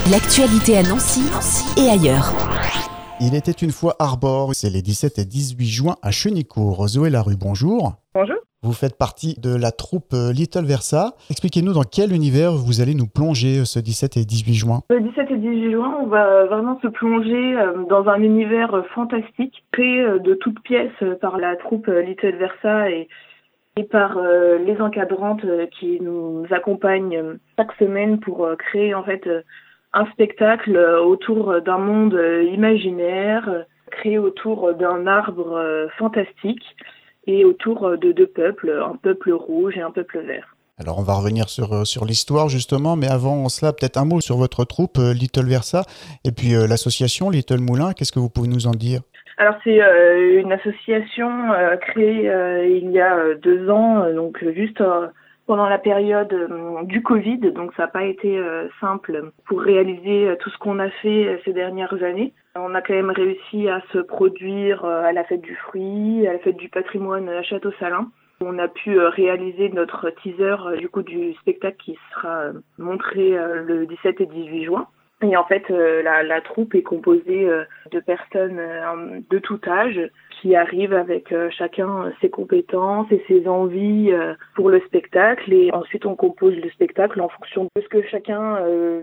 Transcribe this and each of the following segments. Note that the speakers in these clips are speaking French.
L'actualité à Nancy et ailleurs. Il était une fois Arbor, c'est les 17 et 18 juin à Chenicourt. Zoé Larue, bonjour. Bonjour. Vous faites partie de la troupe Little Versa. Expliquez-nous dans quel univers vous allez nous plonger ce 17 et 18 juin. Le 17 et 18 juin, on va vraiment se plonger dans un univers fantastique, créé de toutes pièces par la troupe Little Versa et par les encadrantes qui nous accompagnent chaque semaine pour créer en fait un spectacle autour d'un monde imaginaire, créé autour d'un arbre fantastique et autour de deux peuples, un peuple rouge et un peuple vert. Alors on va revenir sur l'histoire justement, mais avant cela, peut-être un mot sur votre troupe Little Versa et puis l'association Little Moulin. Qu'est-ce que vous pouvez nous en dire ? Alors c'est une association créée il y a 2 ans, donc juste pendant la période du Covid, donc ça n'a pas été simple pour réaliser tout ce qu'on a fait ces dernières années. On a quand même réussi à se produire à la fête du fruit, à la fête du patrimoine à Château-Salin. On a pu réaliser notre teaser du spectacle qui sera montré le 17 et 18 juin. Et en fait, la troupe est composée de personnes de tout âge qui arrivent avec chacun ses compétences et ses envies pour le spectacle. Et ensuite, on compose le spectacle en fonction de ce que chacun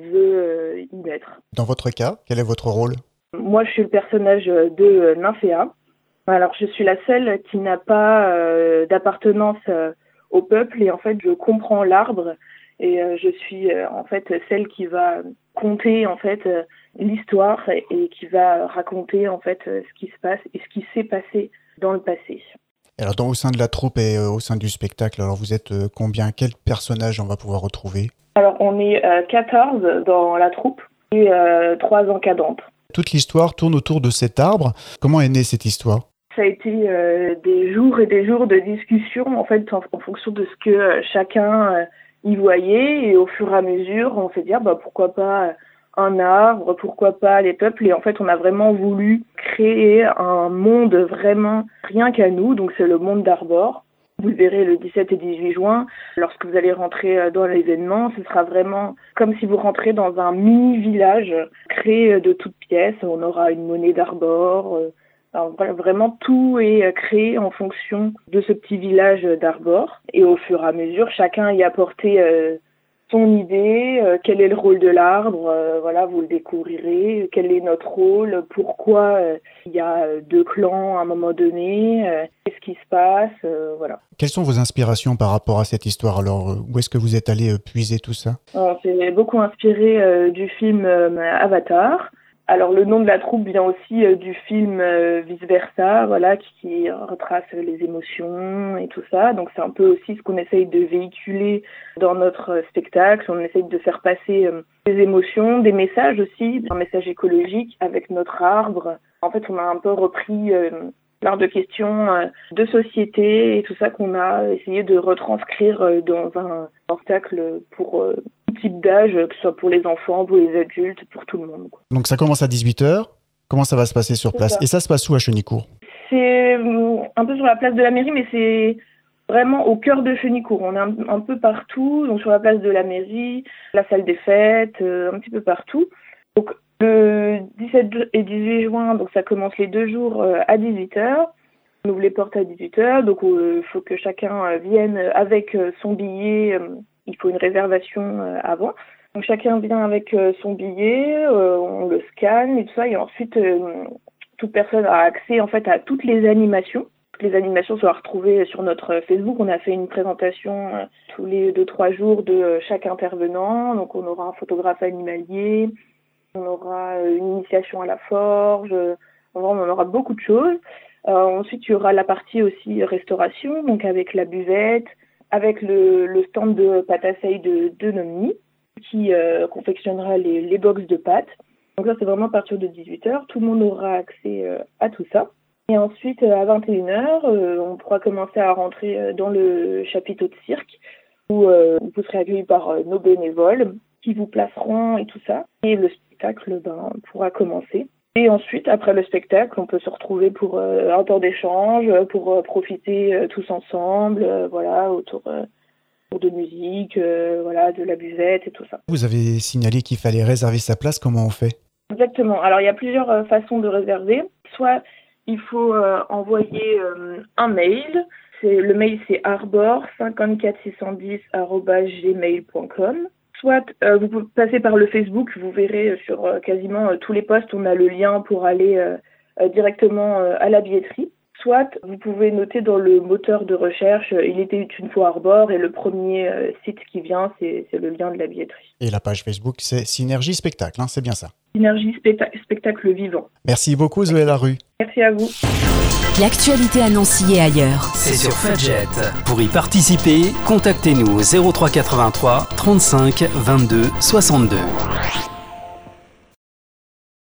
veut y mettre. Dans votre cas, quel est votre rôle ? Moi, je suis le personnage de Nymphéa. Alors, je suis la seule qui n'a pas d'appartenance au peuple et en fait, je comprends l'arbre. Et je suis en fait celle qui va conter en fait l'histoire et qui va raconter en fait ce qui se passe et ce qui s'est passé dans le passé. Alors au sein de la troupe et au sein du spectacle, alors vous êtes combien ? Quels personnages on va pouvoir retrouver ? Alors on est 14 dans la troupe et 3 encadrantes. Toute l'histoire tourne autour de cet arbre. Comment est née cette histoire ? Ça a été des jours et des jours de discussion en fait en fonction de ce que chacun y voyait, et au fur et à mesure, on s'est dit pourquoi pas un arbre, pourquoi pas les peuples, et en fait on a vraiment voulu créer un monde vraiment rien qu'à nous, donc c'est le monde d'Arbor. Vous le verrez le 17 et 18 juin, lorsque vous allez rentrer dans l'événement, ce sera vraiment comme si vous rentrez dans un mini-village créé de toutes pièces. On aura une monnaie d'Arbor. Alors vraiment tout est créé en fonction de ce petit village d'Arbor, et au fur et à mesure chacun y a apporté son idée, quel est le rôle de l'arbre, voilà, vous le découvrirez, quel est notre rôle, pourquoi il y a 2 clans à un moment donné, qu'est-ce qui se passe, voilà. Quelles sont vos inspirations par rapport à cette histoire ? Alors où est-ce que vous êtes allé puiser tout ça ? On s'est beaucoup inspiré du film Avatar. Alors le nom de la troupe vient aussi du film Vice Versa, voilà, qui retrace les émotions et tout ça. Donc c'est un peu aussi ce qu'on essaye de véhiculer dans notre spectacle. On essaye de faire passer des émotions, des messages aussi, un message écologique avec notre arbre. En fait, on a un peu repris plein de questions de société et tout ça qu'on a essayé de retranscrire dans un spectacle pour tout type d'âge, que ce soit pour les enfants, pour les adultes, pour tout le monde, quoi. Donc ça commence à 18h. Comment ça va se passer sur place ? Et ça se passe où à Chenicourt ? C'est un peu sur la place de la mairie, mais c'est vraiment au cœur de Chenicourt. On est un peu partout, donc sur la place de la mairie, la salle des fêtes, un petit peu partout. Donc le 17 et 18 juin, donc ça commence les 2 jours à 18h. On ouvre les portes à 18h, donc il faut que chacun vienne avec son billet. Il faut une réservation avant. Donc chacun vient avec son billet, on le scanne et tout ça, et ensuite toute personne a accès en fait à toutes les animations. Toutes les animations sont à retrouver sur notre Facebook. On a fait une présentation tous les 2-3 jours de chaque intervenant. Donc on aura un photographe animalier, on aura une initiation à la forge, on aura beaucoup de choses. Ensuite, il y aura la partie aussi restauration, donc avec la buvette, avec le stand de pâte à seigle de Nomni, qui confectionnera les box de pâtes. Donc ça, c'est vraiment à partir de 18h. Tout le monde aura accès à tout ça. Et ensuite, à 21h, on pourra commencer à rentrer dans le chapiteau de cirque, où vous serez accueillis par nos bénévoles qui vous placeront et tout ça. Et le spectacle pourra commencer. Et ensuite, après le spectacle, on peut se retrouver pour un temps d'échange, pour profiter tous ensemble, voilà, autour cours de musique, de la buvette et tout ça. Vous avez signalé qu'il fallait réserver sa place, comment on fait ? Exactement. Alors, il y a plusieurs façons de réserver. Soit il faut envoyer un mail. Le mail, c'est arbor54610@gmail.com. Soit vous pouvez passer par le Facebook. Vous verrez sur quasiment tous les posts, on a le lien pour aller directement à la billetterie. Soit vous pouvez noter dans le moteur de recherche « Il était une fois Arbor » et le premier site qui vient, c'est le lien de la billetterie. Et la page Facebook, c'est Synergie Spectacle, c'est bien ça. Synergie Spectacle Vivant. Merci beaucoup Zoé Larue. Merci à vous. L'actualité à Nancy et ailleurs. C'est sur Fudget. Pour y participer, contactez-nous au 03 83 35 22 62.